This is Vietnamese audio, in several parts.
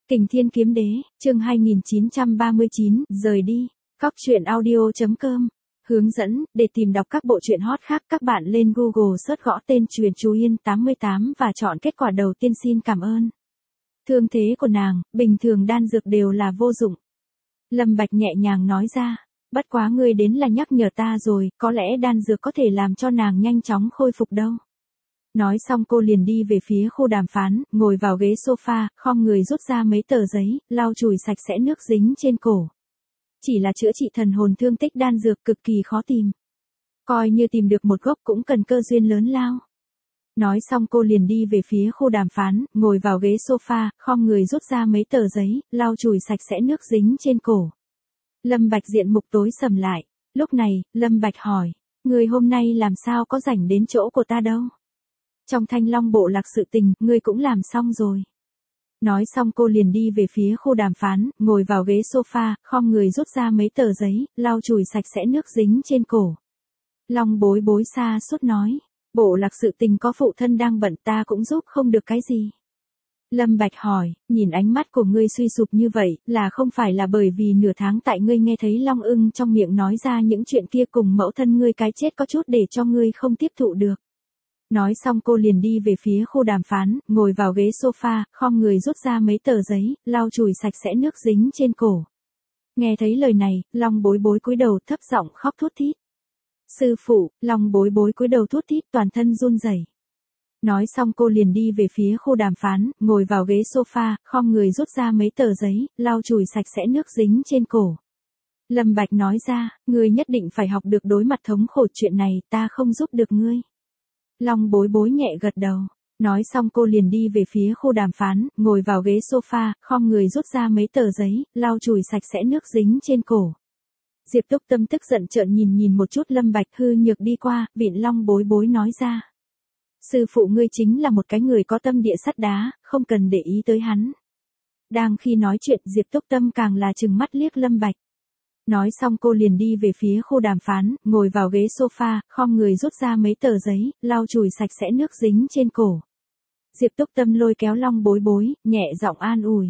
Kình Thiên Kiếm Đế, chương 2939, rời đi. Cóc truyện audio.com. Hướng dẫn, để tìm đọc các bộ truyện hot khác các bạn lên Google search gõ tên Truyện Chú Yên 88 và chọn kết quả đầu tiên. Xin cảm ơn. Thương thế của nàng, bình thường đan dược đều là vô dụng. Lâm Bạch nhẹ nhàng nói ra, bất quá ngươi đến là nhắc nhở ta rồi, có lẽ đan dược có thể làm cho nàng nhanh chóng khôi phục đâu. Nói xong cô liền đi về phía khu đàm phán, ngồi vào ghế sofa, khom người rút ra mấy tờ giấy, lau chùi sạch sẽ nước dính trên cổ. Chỉ là chữa trị thần hồn thương tích đan dược cực kỳ khó tìm. Coi như tìm được một gốc cũng cần cơ duyên lớn lao. Nói xong cô liền đi về phía khu đàm phán, ngồi vào ghế sofa, khom người rút ra mấy tờ giấy, lau chùi sạch sẽ nước dính trên cổ. Lâm Bạch diện mục tối sầm lại. Lúc này, Lâm Bạch hỏi, người hôm nay làm sao có rảnh đến chỗ của ta đâu? Trong Thanh Long bộ lạc sự tình, ngươi cũng làm xong rồi. Nói xong cô liền đi về phía khu đàm phán, ngồi vào ghế sofa, khom người rút ra mấy tờ giấy, lau chùi sạch sẽ nước dính trên cổ. Long bối bối xa suốt nói, bộ lạc sự tình có phụ thân đang bận ta cũng giúp không được cái gì. Lâm Bạch hỏi, nhìn ánh mắt của ngươi suy sụp như vậy, là không phải là bởi vì nửa tháng tại ngươi nghe thấy Long Ưng trong miệng nói ra những chuyện kia cùng mẫu thân ngươi cái chết có chút để cho ngươi không tiếp thụ được. Nói xong cô liền đi về phía khu đàm phán, ngồi vào ghế sofa, khom người rút ra mấy tờ giấy, lau chùi sạch sẽ nước dính trên cổ. Nghe thấy lời này, Long bối bối cúi đầu thấp giọng khóc thút thít. Sư phụ, Long bối bối cúi đầu thút thít toàn thân run rẩy. Nói xong cô liền đi về phía khu đàm phán, ngồi vào ghế sofa, khom người rút ra mấy tờ giấy, lau chùi sạch sẽ nước dính trên cổ. Lâm Bạch nói ra, ngươi nhất định phải học được đối mặt thống khổ, chuyện này ta không giúp được ngươi. Long bối bối nhẹ gật đầu. Nói xong cô liền đi về phía khu đàm phán, ngồi vào ghế sofa, khom người rút ra mấy tờ giấy, lau chùi sạch sẽ nước dính trên cổ. Diệp Túc Tâm tức giận trợn nhìn một chút Lâm Bạch, hư nhược đi qua, vịn Long bối bối nói ra. Sư phụ ngươi chính là một cái người có tâm địa sắt đá, không cần để ý tới hắn. Đang khi nói chuyện Diệp Túc Tâm càng là trừng mắt liếc Lâm Bạch. Nói xong cô liền đi về phía khu đàm phán, ngồi vào ghế sofa, khom người rút ra mấy tờ giấy, lau chùi sạch sẽ nước dính trên cổ. Diệp Túc Tâm lôi kéo Long bối bối, nhẹ giọng an ủi.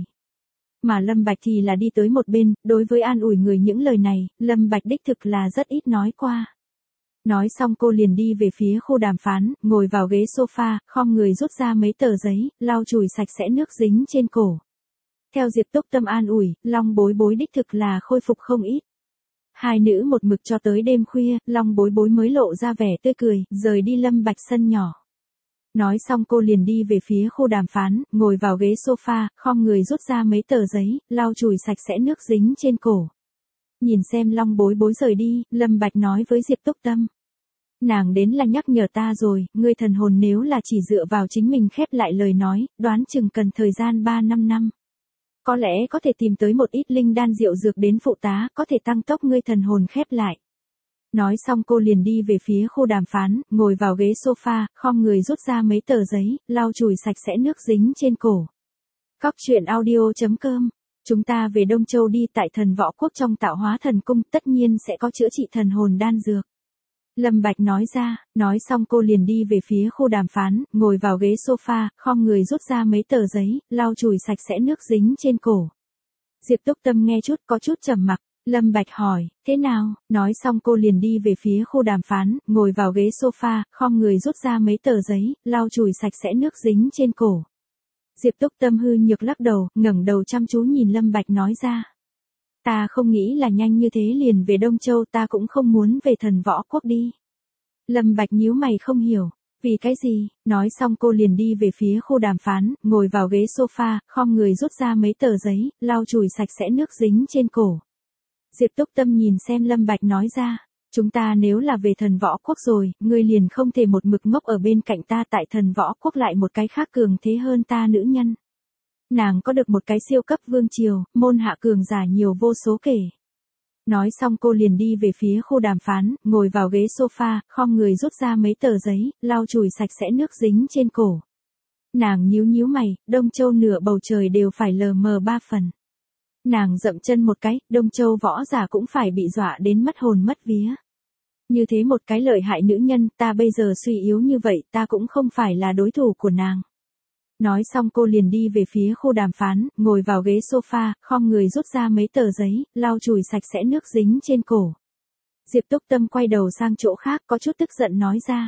Mà Lâm Bạch thì là đi tới một bên, đối với an ủi người những lời này, Lâm Bạch đích thực là rất ít nói qua. Nói xong cô liền đi về phía khu đàm phán, ngồi vào ghế sofa, khom người rút ra mấy tờ giấy, lau chùi sạch sẽ nước dính trên cổ. Theo Diệp Túc Tâm an ủi, Long bối bối đích thực là khôi phục không ít. Hai nữ một mực cho tới đêm khuya, Long bối bối mới lộ ra vẻ tươi cười, rời đi Lâm Bạch sân nhỏ. Nói xong cô liền đi về phía khu đàm phán, ngồi vào ghế sofa, khom người rút ra mấy tờ giấy, lau chùi sạch sẽ nước dính trên cổ. Nhìn xem Long bối bối rời đi, Lâm Bạch nói với Diệp Túc Tâm. Nàng đến là nhắc nhở ta rồi, ngươi thần hồn nếu là chỉ dựa vào chính mình khép lại lời nói, đoán chừng cần thời gian 3-5 năm. Có lẽ có thể tìm tới một ít linh đan diệu dược đến phụ tá, có thể tăng tốc ngươi thần hồn khép lại. Nói xong cô liền đi về phía khu đàm phán, ngồi vào ghế sofa, khom người rút ra mấy tờ giấy, lau chùi sạch sẽ nước dính trên cổ. Cóc truyện audio.com. Chúng ta về Đông Châu đi, tại Thần Võ Quốc trong Tạo Hóa Thần Cung tất nhiên sẽ có chữa trị thần hồn đan dược. Lâm Bạch nói ra, nói xong cô liền đi về phía khu đàm phán, ngồi vào ghế sofa, khom người rút ra mấy tờ giấy, lau chùi sạch sẽ nước dính trên cổ. Diệp Túc Tâm nghe chút có chút trầm mặc, Lâm Bạch hỏi, thế nào? Nói xong cô liền đi về phía khu đàm phán, ngồi vào ghế sofa, khom người rút ra mấy tờ giấy, lau chùi sạch sẽ nước dính trên cổ. Diệp Túc Tâm hư nhược lắc đầu, ngẩng đầu chăm chú nhìn Lâm Bạch nói ra. Ta không nghĩ là nhanh như thế liền về Đông Châu, ta cũng không muốn về Thần Võ Quốc đi. Lâm Bạch nhíu mày không hiểu, vì cái gì? Nói xong cô liền đi về phía khu đàm phán, ngồi vào ghế sofa, khom người rút ra mấy tờ giấy, lau chùi sạch sẽ nước dính trên cổ. Diệp Túc Tâm nhìn xem Lâm Bạch nói ra, chúng ta nếu là về Thần Võ Quốc rồi, ngươi liền không thể một mực ngốc ở bên cạnh ta, tại Thần Võ Quốc lại một cái khác cường thế hơn ta nữ nhân. Nàng có được một cái siêu cấp vương triều, môn hạ cường giả nhiều vô số kể. Nói xong cô liền đi về phía khu đàm phán, ngồi vào ghế sofa, khom người rút ra mấy tờ giấy, lau chùi sạch sẽ nước dính trên cổ. Nàng nhíu mày, Đông Châu nửa bầu trời đều phải lờ mờ 3 phần. Nàng dậm chân một cái, Đông Châu võ giả cũng phải bị dọa đến mất hồn mất vía. Như thế một cái lợi hại nữ nhân, ta bây giờ suy yếu như vậy, ta cũng không phải là đối thủ của nàng. Nói xong cô liền đi về phía khu đàm phán, ngồi vào ghế sofa, khom người rút ra mấy tờ giấy, lau chùi sạch sẽ nước dính trên cổ. Diệp Túc Tâm quay đầu sang chỗ khác, có chút tức giận nói ra.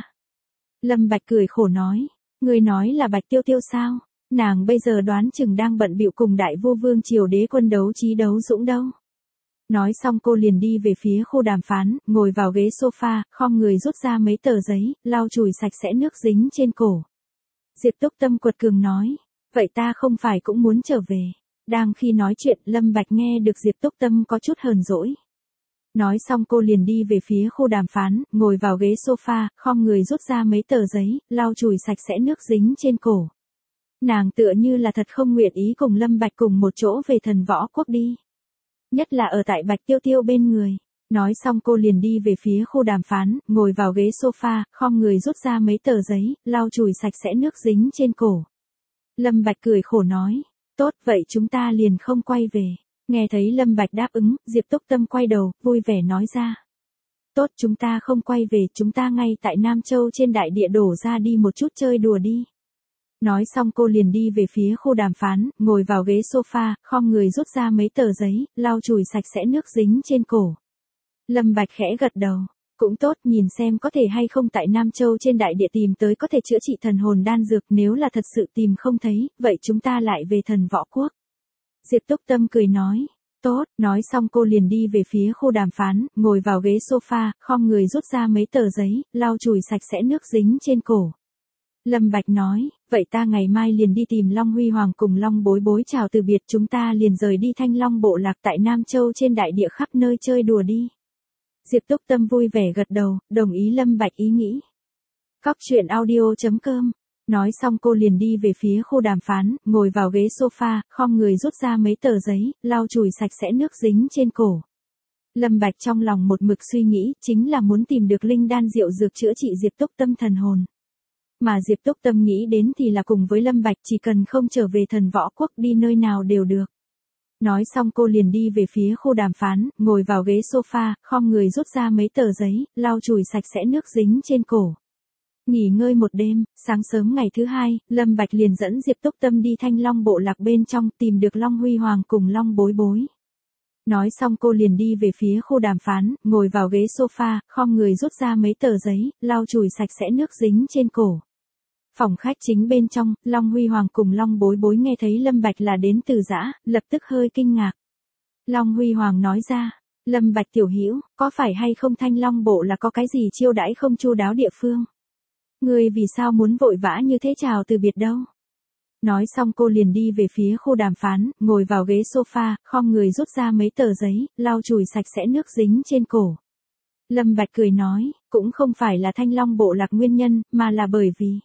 Lâm Bạch cười khổ nói, người nói là Bạch Tiêu Tiêu sao? Nàng bây giờ đoán chừng đang bận bịu cùng đại vua vương triều đế quân đấu trí đấu dũng đâu. Nói xong cô liền đi về phía khu đàm phán, ngồi vào ghế sofa, khom người rút ra mấy tờ giấy, lau chùi sạch sẽ nước dính trên cổ. Diệp Túc Tâm quật cường nói, vậy ta không phải cũng muốn trở về. Đang khi nói chuyện, Lâm Bạch nghe được Diệp Túc Tâm có chút hờn dỗi. Nói xong cô liền đi về phía khu đàm phán, ngồi vào ghế sofa, khom người rút ra mấy tờ giấy, lau chùi sạch sẽ nước dính trên cổ. Nàng tựa như là thật không nguyện ý cùng Lâm Bạch cùng một chỗ về Thần Võ Quốc đi. Nhất là ở tại Bạch Tiêu Tiêu bên người. Nói xong cô liền đi về phía khu đàm phán, ngồi vào ghế sofa, khom người rút ra mấy tờ giấy, lau chùi sạch sẽ nước dính trên cổ. Lâm Bạch cười khổ nói, tốt vậy chúng ta liền không quay về. Nghe thấy Lâm Bạch đáp ứng, Diệp Túc Tâm quay đầu, vui vẻ nói ra. Tốt chúng ta không quay về, chúng ta ngay tại Nam Châu trên đại địa đổ ra đi một chút chơi đùa đi. Nói xong cô liền đi về phía khu đàm phán, ngồi vào ghế sofa, khom người rút ra mấy tờ giấy, lau chùi sạch sẽ nước dính trên cổ. Lâm Bạch khẽ gật đầu, cũng tốt, nhìn xem có thể hay không tại Nam Châu trên đại địa tìm tới có thể chữa trị thần hồn đan dược, nếu là thật sự tìm không thấy, vậy chúng ta lại về Thần Võ Quốc. Diệp Túc Tâm cười nói, tốt, nói xong cô liền đi về phía khu đàm phán, ngồi vào ghế sofa, khom người rút ra mấy tờ giấy, lau chùi sạch sẽ nước dính trên cổ. Lâm Bạch nói, vậy ta ngày mai liền đi tìm Long Huy Hoàng cùng Long Bối Bối chào từ biệt, chúng ta liền rời đi Thanh Long bộ lạc tại Nam Châu trên đại địa khắp nơi chơi đùa đi. Diệp Túc Tâm vui vẻ gật đầu, đồng ý Lâm Bạch ý nghĩ. Cóc truyện audio.com. Nói xong cô liền đi về phía khu đàm phán, ngồi vào ghế sofa, khom người rút ra mấy tờ giấy, lau chùi sạch sẽ nước dính trên cổ. Lâm Bạch trong lòng một mực suy nghĩ, chính là muốn tìm được linh đan diệu dược chữa trị Diệp Túc Tâm thần hồn. Mà Diệp Túc Tâm nghĩ đến thì là cùng với Lâm Bạch, chỉ cần không trở về Thần Võ Quốc đi nơi nào đều được. Nói xong cô liền đi về phía khu đàm phán, ngồi vào ghế sofa, khom người rút ra mấy tờ giấy, lau chùi sạch sẽ nước dính trên cổ. Nghỉ ngơi một đêm, sáng sớm ngày thứ hai, Lâm Bạch liền dẫn Diệp Túc Tâm đi Thanh Long bộ lạc bên trong tìm được Long Huy Hoàng cùng Long Bối Bối. Nói xong cô liền đi về phía khu đàm phán, ngồi vào ghế sofa, khom người rút ra mấy tờ giấy, lau chùi sạch sẽ nước dính trên cổ. Phòng khách chính bên trong, Long Huy Hoàng cùng Long Bối Bối nghe thấy Lâm Bạch là đến từ Dã, lập tức hơi kinh ngạc. Long Huy Hoàng nói ra, Lâm Bạch tiểu hữu, có phải hay không Thanh Long bộ là có cái gì chiêu đãi không chu đáo địa phương? Ngươi vì sao muốn vội vã như thế chào từ biệt đâu? Nói xong cô liền đi về phía khu đàm phán, ngồi vào ghế sofa, khom người rút ra mấy tờ giấy, lau chùi sạch sẽ nước dính trên cổ. Lâm Bạch cười nói, cũng không phải là Thanh Long bộ lạc nguyên nhân, mà là bởi vì...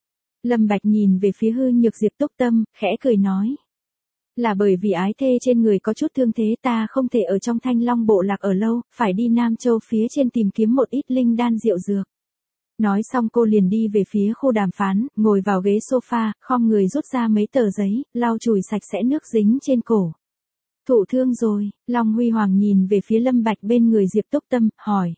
Lâm Bạch nhìn về phía hư nhược Diệp Túc Tâm, khẽ cười nói. Là bởi vì ái thê trên người có chút thương thế, ta không thể ở trong Thanh Long bộ lạc ở lâu, phải đi Nam Châu phía trên tìm kiếm một ít linh đan diệu dược. Nói xong cô liền đi về phía khu đàm phán, ngồi vào ghế sofa, khom người rút ra mấy tờ giấy, lau chùi sạch sẽ nước dính trên cổ. Thụ thương rồi, Long Huy Hoàng nhìn về phía Lâm Bạch bên người Diệp Túc Tâm, hỏi.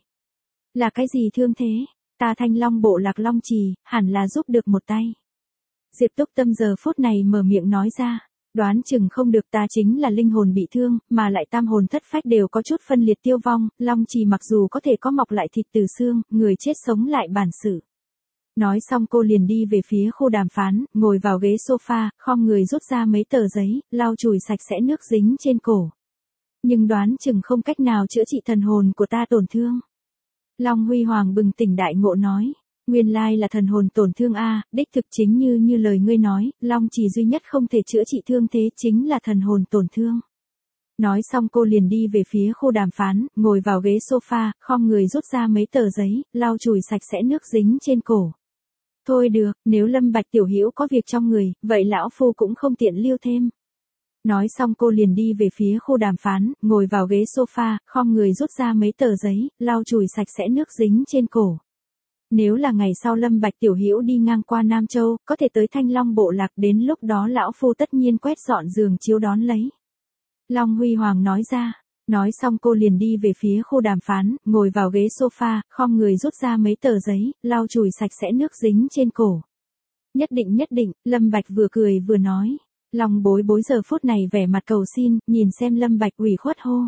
Là cái gì thương thế? Ta Thanh Long bộ lạc Long Trì, hẳn là giúp được một tay. Diệp Túc Tâm giờ phút này mở miệng nói ra, đoán chừng không được, ta chính là linh hồn bị thương, mà lại tam hồn thất phách đều có chút phân liệt tiêu vong, Long Trì mặc dù có thể có mọc lại thịt từ xương, người chết sống lại bản sự. Nói xong cô liền đi về phía khu đàm phán, ngồi vào ghế sofa, khom người rút ra mấy tờ giấy, lau chùi sạch sẽ nước dính trên cổ. Nhưng đoán chừng không cách nào chữa trị thần hồn của ta tổn thương. Long Huy Hoàng bừng tỉnh đại ngộ nói, nguyên lai là thần hồn tổn thương a, đích thực chính như lời ngươi nói, Long Trì duy nhất không thể chữa trị thương thế chính là thần hồn tổn thương. Nói xong cô liền đi về phía khu đàm phán, ngồi vào ghế sofa, khom người rút ra mấy tờ giấy, lau chùi sạch sẽ nước dính trên cổ. Thôi được, nếu Lâm Bạch tiểu hữu có việc trong người, vậy lão phu cũng không tiện lưu thêm. Nói xong cô liền đi về phía khu đàm phán, ngồi vào ghế sofa, khom người rút ra mấy tờ giấy, lau chùi sạch sẽ nước dính trên cổ. Nếu là ngày sau Lâm Bạch tiểu hữu đi ngang qua Nam Châu, có thể tới Thanh Long bộ lạc, đến lúc đó lão phu tất nhiên quét dọn giường chiếu đón lấy. Long Huy Hoàng nói ra. Nói xong cô liền đi về phía khu đàm phán, ngồi vào ghế sofa, khom người rút ra mấy tờ giấy, lau chùi sạch sẽ nước dính trên cổ. nhất định, Lâm Bạch vừa cười vừa nói. Long bối bối giờ phút này vẻ mặt cầu xin, nhìn xem Lâm Bạch ủy khuất hô.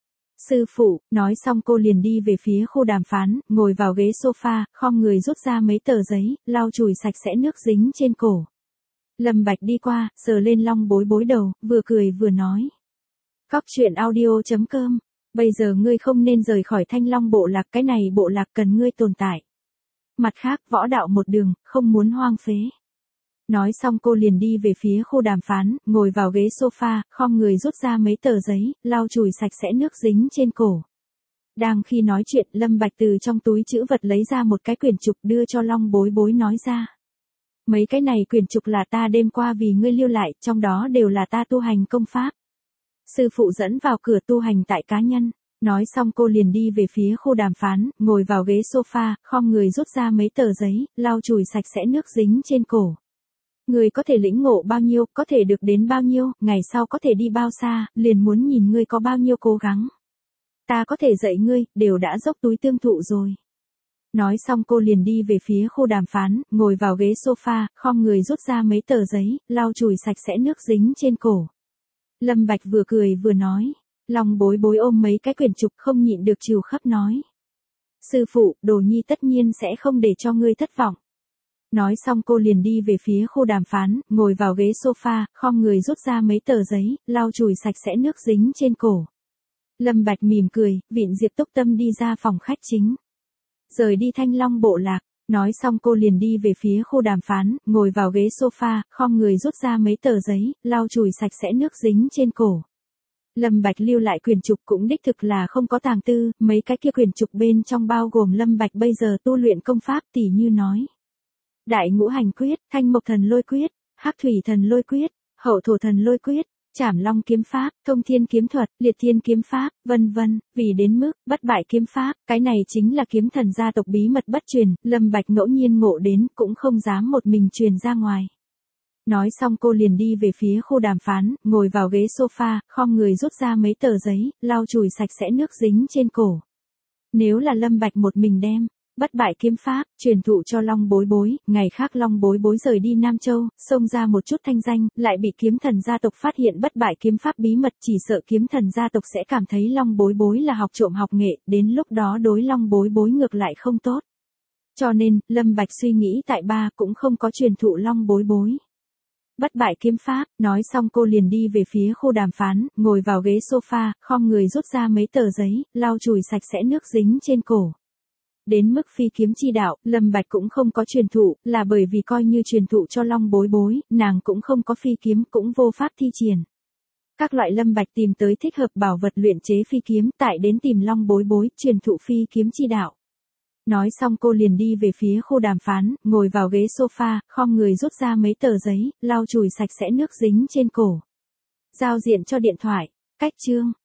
Sư phụ, nói xong cô liền đi về phía khu đàm phán, ngồi vào ghế sofa, khom người rút ra mấy tờ giấy, lau chùi sạch sẽ nước dính trên cổ. Lâm Bạch đi qua, sờ lên Long bối bối đầu, vừa cười vừa nói. Cóc truyện audio.com, bây giờ ngươi không nên rời khỏi Thanh Long bộ lạc, cái này bộ lạc cần ngươi tồn tại. Mặt khác, võ đạo một đường, không muốn hoang phế. Nói xong cô liền đi về phía khu đàm phán, ngồi vào ghế sofa, khom người rút ra mấy tờ giấy, lau chùi sạch sẽ nước dính trên cổ. Đang khi nói chuyện, Lâm Bạch từ trong túi trữ vật lấy ra một cái quyển trục đưa cho Long bối bối nói ra. Mấy cái này quyển trục là ta đêm qua vì ngươi lưu lại, trong đó đều là ta tu hành công pháp. Sư phụ dẫn vào cửa tu hành tại cá nhân. Nói xong cô liền đi về phía khu đàm phán, ngồi vào ghế sofa, khom người rút ra mấy tờ giấy, lau chùi sạch sẽ nước dính trên cổ. Ngươi có thể lĩnh ngộ bao nhiêu, có thể được đến bao nhiêu, ngày sau có thể đi bao xa, liền muốn nhìn ngươi có bao nhiêu cố gắng. Ta có thể dạy ngươi, đều đã dốc túi tương thụ rồi. Nói xong cô liền đi về phía khu đàm phán, ngồi vào ghế sofa, khom người rút ra mấy tờ giấy, lau chùi sạch sẽ nước dính trên cổ. Lâm Bạch vừa cười vừa nói. Long bối bối ôm mấy cái quyển trục không nhịn được trìu khắp nói. Sư phụ, đồ nhi tất nhiên sẽ không để cho ngươi thất vọng. Nói xong cô liền đi về phía khu đàm phán, ngồi vào ghế sofa, khom người rút ra mấy tờ giấy, lau chùi sạch sẽ nước dính trên cổ. Lâm Bạch mỉm cười, vịn Diệp Túc Tâm đi ra phòng khách chính. Rời đi Thanh Long bộ lạc, nói xong cô liền đi về phía khu đàm phán, ngồi vào ghế sofa, khom người rút ra mấy tờ giấy, lau chùi sạch sẽ nước dính trên cổ. Lâm Bạch lưu lại quyển trục cũng đích thực là không có tàng tư, mấy cái kia quyển trục bên trong bao gồm Lâm Bạch bây giờ tu luyện công pháp tỉ như nói. Đại ngũ hành quyết, thanh mộc thần lôi quyết, hắc thủy thần lôi quyết, hậu thổ thần lôi quyết, trảm long kiếm pháp, thông thiên kiếm thuật, liệt thiên kiếm pháp, vân vân, vì đến mức, bất bại kiếm pháp, cái này chính là kiếm thần gia tộc bí mật bất truyền, Lâm Bạch ngẫu nhiên ngộ đến, cũng không dám một mình truyền ra ngoài. Nói xong cô liền đi về phía khu đàm phán, ngồi vào ghế sofa, khom người rút ra mấy tờ giấy, lau chùi sạch sẽ nước dính trên cổ. Nếu là Lâm Bạch một mình đem, bất bại kiếm pháp, truyền thụ cho Long bối bối, ngày khác Long bối bối rời đi Nam Châu, xông ra một chút thanh danh, lại bị kiếm thần gia tộc phát hiện bất bại kiếm pháp bí mật, chỉ sợ kiếm thần gia tộc sẽ cảm thấy Long bối bối là học trộm học nghệ, đến lúc đó đối Long bối bối ngược lại không tốt. Cho nên, Lâm Bạch suy nghĩ tại ba cũng không có truyền thụ Long bối bối. Bất bại kiếm pháp, nói xong cô liền đi về phía khu đàm phán, ngồi vào ghế sofa, khom người rút ra mấy tờ giấy, lau chùi sạch sẽ nước dính trên cổ. Đến mức phi kiếm chi đạo, Lâm Bạch cũng không có truyền thụ, là bởi vì coi như truyền thụ cho Long bối bối, nàng cũng không có phi kiếm, cũng vô pháp thi triển. Các loại Lâm Bạch tìm tới thích hợp bảo vật luyện chế phi kiếm, tại đến tìm Long bối bối, truyền thụ phi kiếm chi đạo. Nói xong cô liền đi về phía khu đàm phán, ngồi vào ghế sofa, khom người rút ra mấy tờ giấy, lau chùi sạch sẽ nước dính trên cổ. Giao diện cho điện thoại, cách chương.